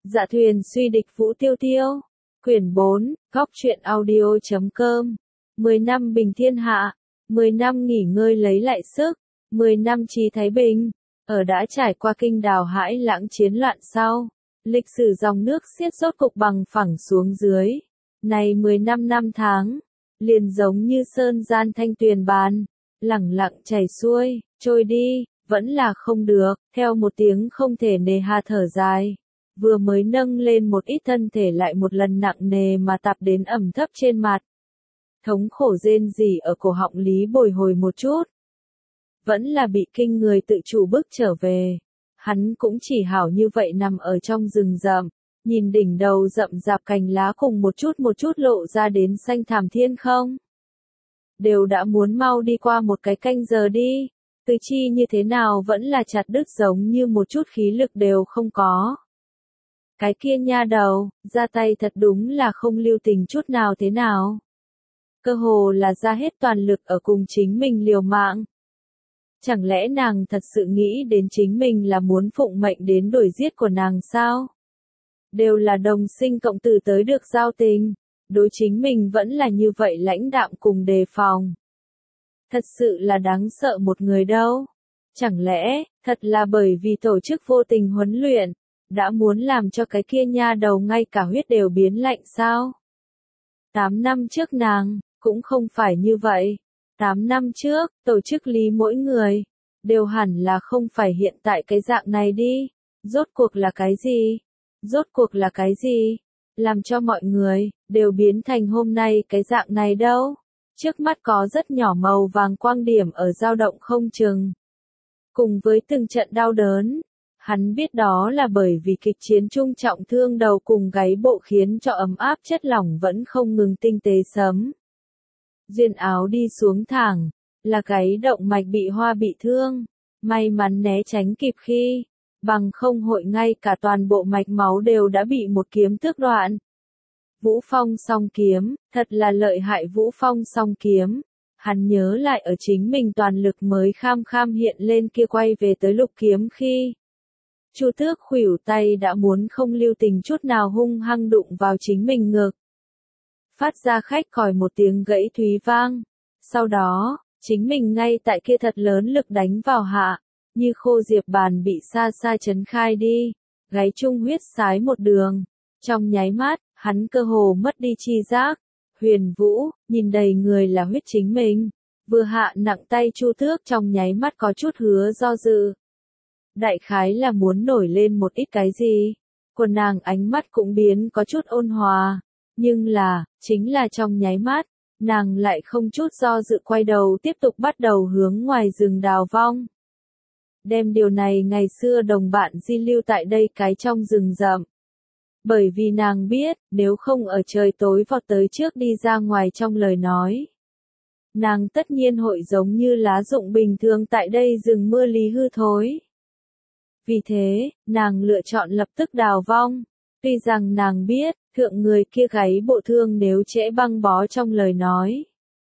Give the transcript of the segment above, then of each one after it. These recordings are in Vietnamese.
Dạ thuyền suy địch Vũ Tiêu Tiêu. Quyển 4, Góc truyện audio.com. 10 năm bình thiên hạ, 10 năm nghỉ ngơi lấy lại sức, 10 năm trí thái bình. Ở đã trải qua kinh đào hãi lãng chiến loạn sau, lịch sử dòng nước xiết rốt cục bằng phẳng xuống dưới. Này 15 năm tháng, liền giống như sơn gian thanh tuyền bàn, lẳng lặng chảy xuôi, trôi đi, vẫn là không được, theo một tiếng không thể nề hà thở dài. Vừa mới nâng lên một ít thân thể lại một lần nặng nề mà tạp đến ẩm thấp trên mặt. Thống khổ rên rỉ ở cổ họng Lý bồi hồi một chút. Vẫn là bị kinh người tự chủ bước trở về. Hắn cũng chỉ hảo như vậy nằm ở trong rừng rậm, nhìn đỉnh đầu rậm rạp cành lá cùng một chút lộ ra đến xanh thảm thiên không. Đều đã muốn mau đi qua một cái canh giờ đi, tứ chi như thế nào vẫn là chặt đứt giống như một chút khí lực đều không có. Cái kia nha đầu, ra tay thật đúng là không lưu tình chút nào thế nào. Cơ hồ là ra hết toàn lực ở cùng chính mình liều mạng. Chẳng lẽ nàng thật sự nghĩ đến chính mình là muốn phụng mệnh đến đuổi giết của nàng sao? Đều là đồng sinh cộng tử tới được giao tình, đối chính mình vẫn là như vậy lãnh đạm cùng đề phòng. Thật sự là đáng sợ một người đâu. Chẳng lẽ, thật là bởi vì tổ chức vô tình huấn luyện, đã muốn làm cho cái kia nha đầu ngay cả huyết đều biến lạnh sao? 8 năm trước nàng, cũng không phải như vậy. 8 năm trước, tổ chức Lý mỗi người, đều hẳn là không phải hiện tại cái dạng này đi. Rốt cuộc là cái gì? Rốt cuộc là cái gì? Làm cho mọi người, đều biến thành hôm nay cái dạng này đâu? Trước mắt có rất nhỏ màu vàng quang điểm ở dao động không chừng. Cùng với từng trận đau đớn, hắn biết đó là bởi vì kịch chiến trung trọng thương đầu cùng gáy bộ khiến cho ấm áp chất lỏng vẫn không ngừng tinh tế sấm. Duyên áo đi xuống thẳng, là gáy động mạch bị hoa bị thương, may mắn né tránh kịp khi, bằng không hội ngay cả toàn bộ mạch máu đều đã bị một kiếm tước đoạn. Vũ Phong song kiếm, thật là lợi hại Vũ Phong song kiếm. Hắn nhớ lại ở chính mình toàn lực mới kham kham hiện lên kia quay về tới lục kiếm khi. Chu Tước khuỷu tay đã muốn không lưu tình chút nào hung hăng đụng vào chính mình ngực. Phát ra khách còi một tiếng gãy thúy vang. Sau đó, chính mình ngay tại kia thật lớn lực đánh vào hạ, như khô diệp bàn bị xa xa chấn khai đi, gáy trung huyết sái một đường. Trong nháy mắt, hắn cơ hồ mất đi chi giác. Huyền Vũ, nhìn đầy người là huyết chính mình. Vừa hạ nặng tay Chu Tước trong nháy mắt có chút hứa do dự. Đại khái là muốn nổi lên một ít cái gì. Của nàng ánh mắt cũng biến có chút ôn hòa. Nhưng là, chính là trong nháy mắt, nàng lại không chút do dự quay đầu tiếp tục bắt đầu hướng ngoài rừng đào vong. Đem điều này ngày xưa đồng bạn di lưu tại đây cái trong rừng rậm. Bởi vì nàng biết, nếu không ở trời tối vọt tới trước đi ra ngoài trong lời nói. Nàng tất nhiên hội giống như lá rụng bình thường tại đây rừng mưa lý hư thối. Vì thế, nàng lựa chọn lập tức đào vong. Tuy rằng nàng biết, thượng người kia gáy bộ thương nếu trễ băng bó trong lời nói.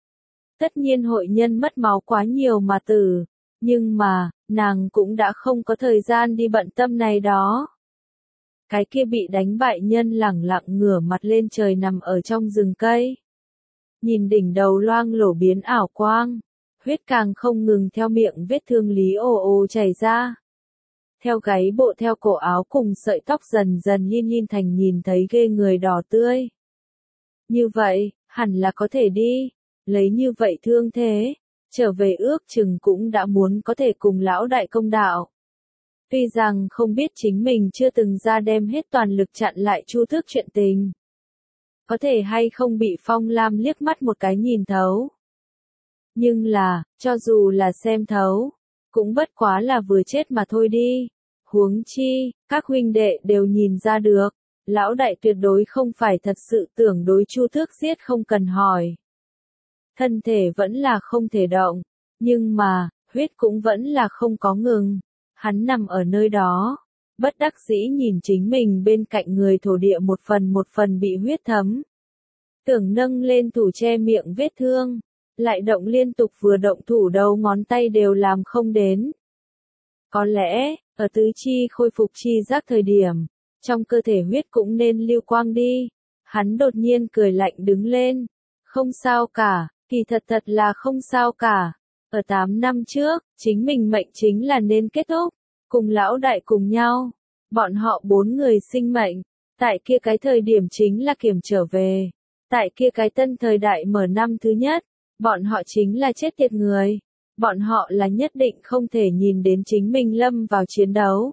Tất nhiên hội nhân mất máu quá nhiều mà tử. Nhưng mà, nàng cũng đã không có thời gian đi bận tâm này đó. Cái kia bị đánh bại nhân lẳng lặng ngửa mặt lên trời nằm ở trong rừng cây. Nhìn đỉnh đầu loang lổ biến ảo quang. Huyết càng không ngừng theo miệng vết thương Lý ồ ồ chảy ra. Theo gáy bộ theo cổ áo cùng sợi tóc dần dần nhìn thành nhìn thấy ghê người đỏ tươi. Như vậy, hẳn là có thể đi. Lấy như vậy thương thế. Trở về ước chừng cũng đã muốn có thể cùng lão đại công đạo. Tuy rằng không biết chính mình chưa từng ra đem hết toàn lực chặn lại Chu Tước chuyện tình. Có thể hay không bị Phong Lam liếc mắt một cái nhìn thấu. Nhưng là, cho dù là xem thấu, cũng bất quá là vừa chết mà thôi đi. Huống chi, các huynh đệ đều nhìn ra được, lão đại tuyệt đối không phải thật sự tưởng đối Chu Tước giết không cần hỏi. Thân thể vẫn là không thể động, nhưng mà, huyết cũng vẫn là không có ngừng. Hắn nằm ở nơi đó, bất đắc dĩ nhìn chính mình bên cạnh người thổ địa một phần bị huyết thấm. Tưởng nâng lên thủ che miệng vết thương, lại động liên tục vừa động thủ đầu ngón tay đều làm không đến. Có lẽ, ở tứ chi khôi phục chi giác thời điểm, trong cơ thể huyết cũng nên lưu quang đi. Hắn đột nhiên cười lạnh đứng lên. Không sao cả, kỳ thật là không sao cả. Ở 8 năm trước, chính mình mệnh chính là nên kết thúc. Cùng lão đại cùng nhau. Bọn họ 4 người sinh mệnh. Tại kia cái thời điểm chính là kiểm trở về. Tại kia cái tân thời đại mở năm thứ nhất. Bọn họ chính là chết tiệt người. Bọn họ là nhất định không thể nhìn đến chính mình lâm vào chiến đấu.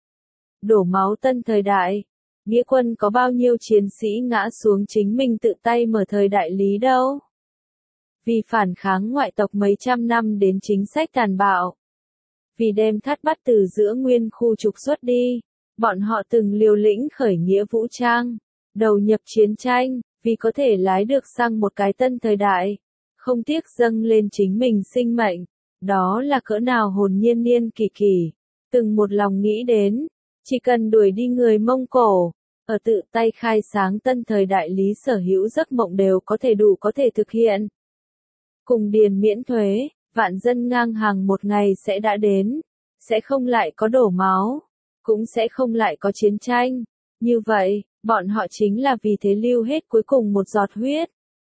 Đổ máu tân thời đại. Nghĩa quân có bao nhiêu chiến sĩ ngã xuống chính mình tự tay mở thời đại lý đâu. Vì phản kháng ngoại tộc mấy trăm năm đến chính sách tàn bạo. Vì đem thắt bắt từ giữa nguyên khu trục xuất đi. Bọn họ từng liều lĩnh khởi nghĩa vũ trang. Đầu nhập chiến tranh. Vì có thể lái được sang một cái tân thời đại. Không tiếc dâng lên chính mình sinh mệnh. Đó là cỡ nào hồn nhiên niên kỳ kỳ. Từng một lòng nghĩ đến. Chỉ cần đuổi đi người Mông Cổ. Ở tự tay khai sáng tân thời đại lý sở hữu giấc mộng đều có thể thực hiện. Cùng điền miễn thuế, vạn dân ngang hàng một ngày sẽ đã đến. Sẽ không lại có đổ máu. Cũng sẽ không lại có chiến tranh. Như vậy, bọn họ chính là vì thế lưu hết cuối cùng một giọt huyết.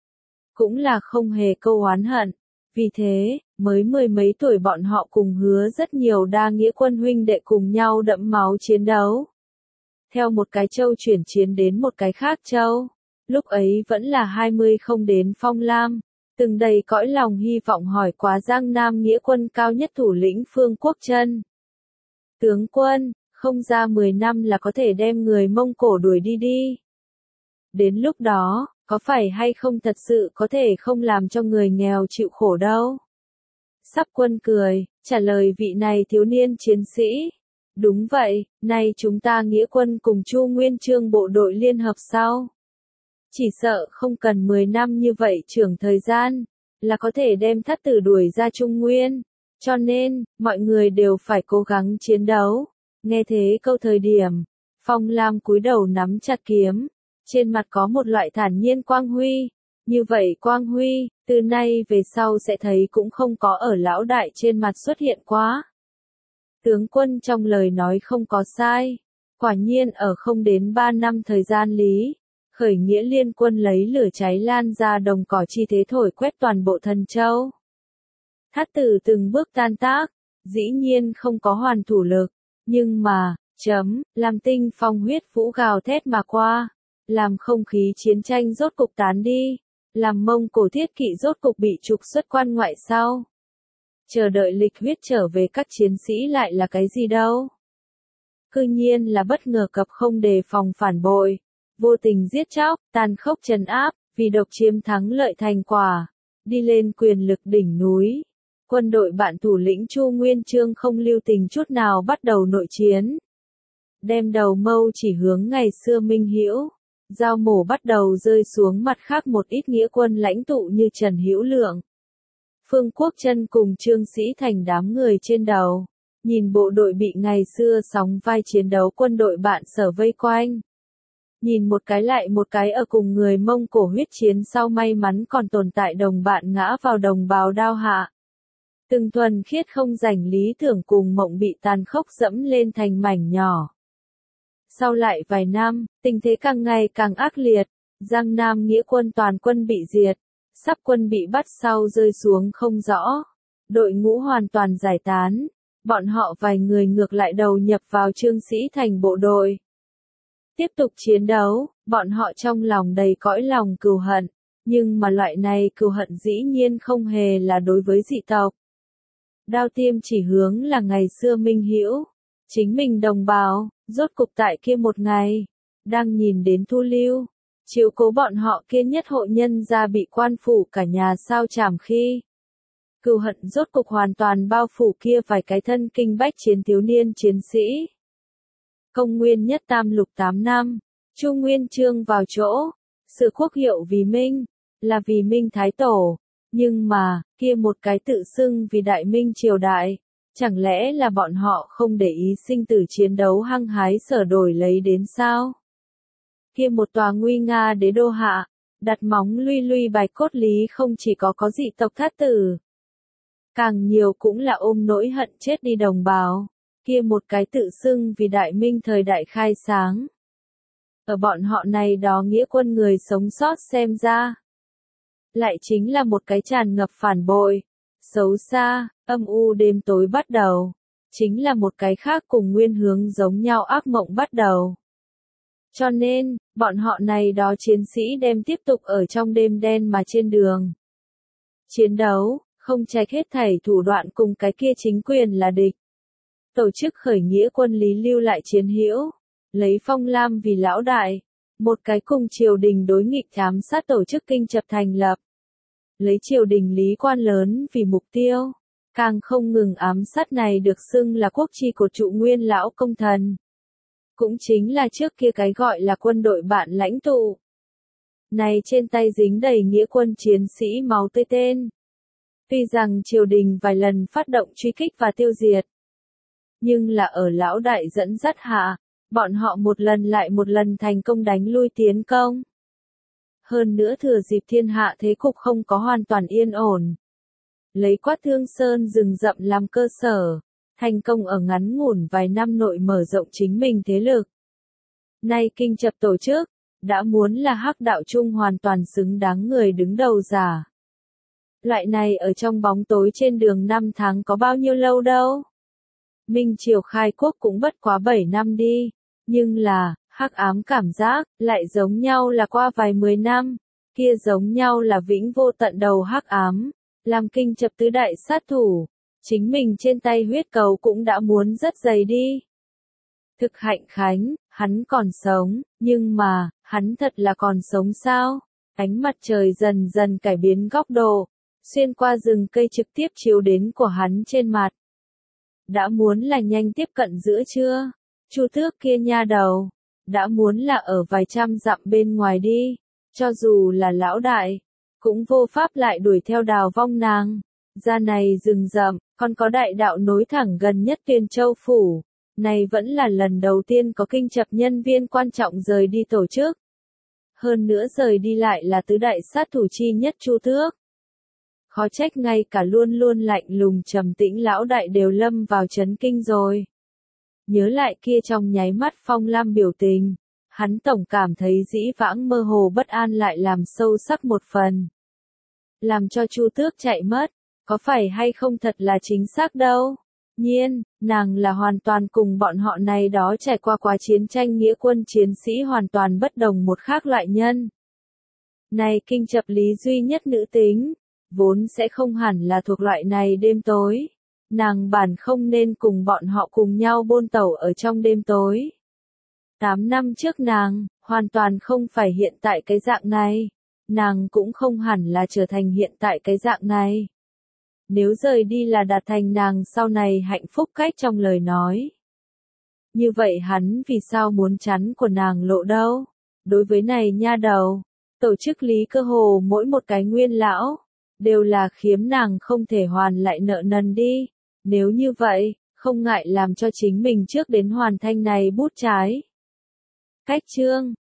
Cũng là không hề câu oán hận. Vì thế, mới 10 mấy tuổi bọn họ cùng hứa rất nhiều đa nghĩa quân huynh đệ cùng nhau đẫm máu chiến đấu. Theo một cái châu chuyển chiến đến một cái khác châu. Lúc ấy vẫn là 20 không đến Phong Lam. Từng đầy cõi lòng hy vọng hỏi quá Giang Nam nghĩa quân cao nhất thủ lĩnh Phương Quốc Trân. Tướng quân, không ra 10 năm là có thể đem người Mông Cổ đuổi đi đi. Đến lúc đó, có phải hay không thật sự có thể không làm cho người nghèo chịu khổ đâu. Sắp quân cười, trả lời vị này thiếu niên chiến sĩ. Đúng vậy, nay chúng ta nghĩa quân cùng Chu Nguyên Chương bộ đội liên hợp sau. Chỉ sợ không cần 10 năm như vậy trưởng thời gian, là có thể đem thất tử đuổi ra Trung Nguyên. Cho nên, mọi người đều phải cố gắng chiến đấu. Nghe thế câu thời điểm, Phong Lam cúi đầu nắm chặt kiếm. Trên mặt có một loại thản nhiên quang huy. Như vậy quang huy, từ nay về sau sẽ thấy cũng không có ở lão đại trên mặt xuất hiện quá. Tướng quân trong lời nói không có sai. Quả nhiên ở không đến 3 năm thời gian lý. Khởi nghĩa liên quân lấy lửa cháy lan ra đồng cỏ chi thế thổi quét toàn bộ Thần Châu. Thát tử từng bước tan tác. Dĩ nhiên không có hoàn thủ lực. Nhưng mà, làm tinh phong huyết vũ gào thét mà qua. Làm không khí chiến tranh rốt cục tán đi. Làm Mông Cổ thiết kỵ rốt cục bị trục xuất quan ngoại sau. Chờ đợi lịch huyết trở về các chiến sĩ lại là cái gì đâu. Cư nhiên là bất ngờ cập không đề phòng phản bội. Vô tình giết chóc, tàn khốc trấn áp, vì độc chiếm thắng lợi thành quả. Đi lên quyền lực đỉnh núi. Quân đội bạn thủ lĩnh Chu Nguyên Chương không lưu tình chút nào bắt đầu nội chiến. Đem đầu mâu chỉ hướng ngày xưa Minh Hữu. Dao mổ bắt đầu rơi xuống mặt khác một ít nghĩa quân lãnh tụ như Trần Hữu Lượng. Phương Quốc Trân cùng Trương Sĩ Thành đám người trên đầu. Nhìn bộ đội bị ngày xưa sóng vai chiến đấu quân đội bạn sở vây quanh. Nhìn một cái lại một cái ở cùng người Mông Cổ huyết chiến sau may mắn còn tồn tại đồng bạn ngã vào đồng bào đao hạ. Từng thuần khiết không rảnh lý tưởng cùng mộng bị tàn khốc dẫm lên thành mảnh nhỏ. Sau lại vài năm, tình thế càng ngày càng ác liệt, Giang Nam nghĩa quân toàn quân bị diệt, sắp quân bị bắt sau rơi xuống không rõ. Đội ngũ hoàn toàn giải tán, bọn họ vài người ngược lại đầu nhập vào Trương Sĩ Thành bộ đội. Tiếp tục chiến đấu, bọn họ trong lòng đầy cõi lòng cừu hận, nhưng mà loại này cừu hận dĩ nhiên không hề là đối với dị tộc. Đao tiêm chỉ hướng là ngày xưa Minh Hữu, chính mình đồng bào, rốt cục tại kia một ngày, đang nhìn đến thu lưu, chiếu cố bọn họ kia nhất hộ nhân gia bị quan phủ cả nhà sao chảm khi. Cừu hận rốt cục hoàn toàn bao phủ kia vài cái thân kinh bách chiến thiếu niên chiến sĩ. Công nguyên nhất tam lục 8 năm, Chu Nguyên Chương vào chỗ, sự quốc hiệu vì Minh, là vì Minh Thái Tổ, nhưng mà, kia một cái tự xưng vì Đại Minh triều đại, chẳng lẽ là bọn họ không để ý sinh tử chiến đấu hăng hái sở đổi lấy đến sao? Kia một tòa nguy nga đế đô hạ, đặt móng luy luy bài cốt lý không chỉ có dị tộc Thát tử, càng nhiều cũng là ôm nỗi hận chết đi đồng bào. Kia một cái tự xưng vì Đại Minh thời đại khai sáng, ở bọn họ này đó nghĩa quân người sống sót xem ra. Lại chính là một cái tràn ngập phản bội, xấu xa, âm u đêm tối bắt đầu. Chính là một cái khác cùng nguyên hướng giống nhau ác mộng bắt đầu. Cho nên, bọn họ này đó chiến sĩ đem tiếp tục ở trong đêm đen mà trên đường. Chiến đấu, không trách hết thảy thủ đoạn cùng cái kia chính quyền là địch. Tổ chức khởi nghĩa quân Lý lưu lại chiến hữu, lấy Phong Lam vì lão đại, một cái cùng triều đình đối nghịch ám sát tổ chức kinh chập thành lập. Lấy triều đình lý quan lớn vì mục tiêu, càng không ngừng ám sát này được xưng là quốc chi của trụ nguyên lão công thần. Cũng chính là trước kia cái gọi là quân đội bạn lãnh tụ. Này trên tay dính đầy nghĩa quân chiến sĩ máu tươi tên. Tuy rằng triều đình vài lần phát động truy kích và tiêu diệt, nhưng là ở lão đại dẫn dắt hạ, bọn họ một lần lại một lần thành công đánh lui tiến công. Hơn nữa thừa dịp thiên hạ thế cục không có hoàn toàn yên ổn. Lấy Quát Thương Sơn rừng rậm làm cơ sở, thành công ở ngắn ngủn vài năm nội mở rộng chính mình thế lực. Nay kinh chập tổ chức, đã muốn là hắc đạo chung hoàn toàn xứng đáng người đứng đầu giả. Loại này ở trong bóng tối trên đường 5 tháng có bao nhiêu lâu đâu. Minh Triều khai quốc cũng bất quá 7 năm đi, nhưng là, hắc ám cảm giác, lại giống nhau là qua vài 10 năm, kia giống nhau là vĩnh vô tận đầu hắc ám, làm kinh chập tứ đại sát thủ, chính mình trên tay huyết cầu cũng đã muốn rất dày đi. Thực Hạnh Khánh, hắn còn sống, nhưng mà, hắn thật là còn sống sao? Ánh mặt trời dần dần cải biến góc độ, xuyên qua rừng cây trực tiếp chiếu đến của hắn trên mặt. Đã muốn là nhanh tiếp cận giữa trưa, Chu Tước kia nha đầu, đã muốn là ở vài trăm dặm bên ngoài đi, cho dù là lão đại, cũng vô pháp lại đuổi theo đào vong nàng. Ra này rừng rậm, còn có đại đạo nối thẳng gần nhất Tuyền Châu Phủ, này vẫn là lần đầu tiên có kinh chập nhân viên quan trọng rời đi tổ chức. Hơn nữa rời đi lại là tứ đại sát thủ chi nhất Chu Tước. Khó trách ngay cả luôn luôn lạnh lùng trầm tĩnh lão đại đều lâm vào chấn kinh rồi. Nhớ lại kia trong nháy mắt Phong Lam biểu tình, hắn tổng cảm thấy dĩ vãng mơ hồ bất an lại làm sâu sắc một phần. Làm cho Chu Tước chạy mất, có phải hay không thật là chính xác đâu. Nhiên, nàng là hoàn toàn cùng bọn họ này đó trải qua quá chiến tranh nghĩa quân chiến sĩ hoàn toàn bất đồng một khác loại nhân. Này kinh chập lý duy nhất nữ tính, vốn sẽ không hẳn là thuộc loại này đêm tối. Nàng bản không nên cùng bọn họ cùng nhau bôn tẩu ở trong đêm tối. 8 năm trước nàng, hoàn toàn không phải hiện tại cái dạng này. Nàng cũng không hẳn là trở thành hiện tại cái dạng này. Nếu rời đi là đạt thành nàng sau này hạnh phúc cách trong lời nói. Như vậy hắn vì sao muốn chắn của nàng lộ đâu? Đối với này nha đầu, tổ chức lý cơ hồ mỗi một cái nguyên lão, đều là khiếm nàng không thể hoàn lại nợ nần đi. Nếu như vậy, không ngại làm cho chính mình trước đến hoàn thành này bút trái. Cách chương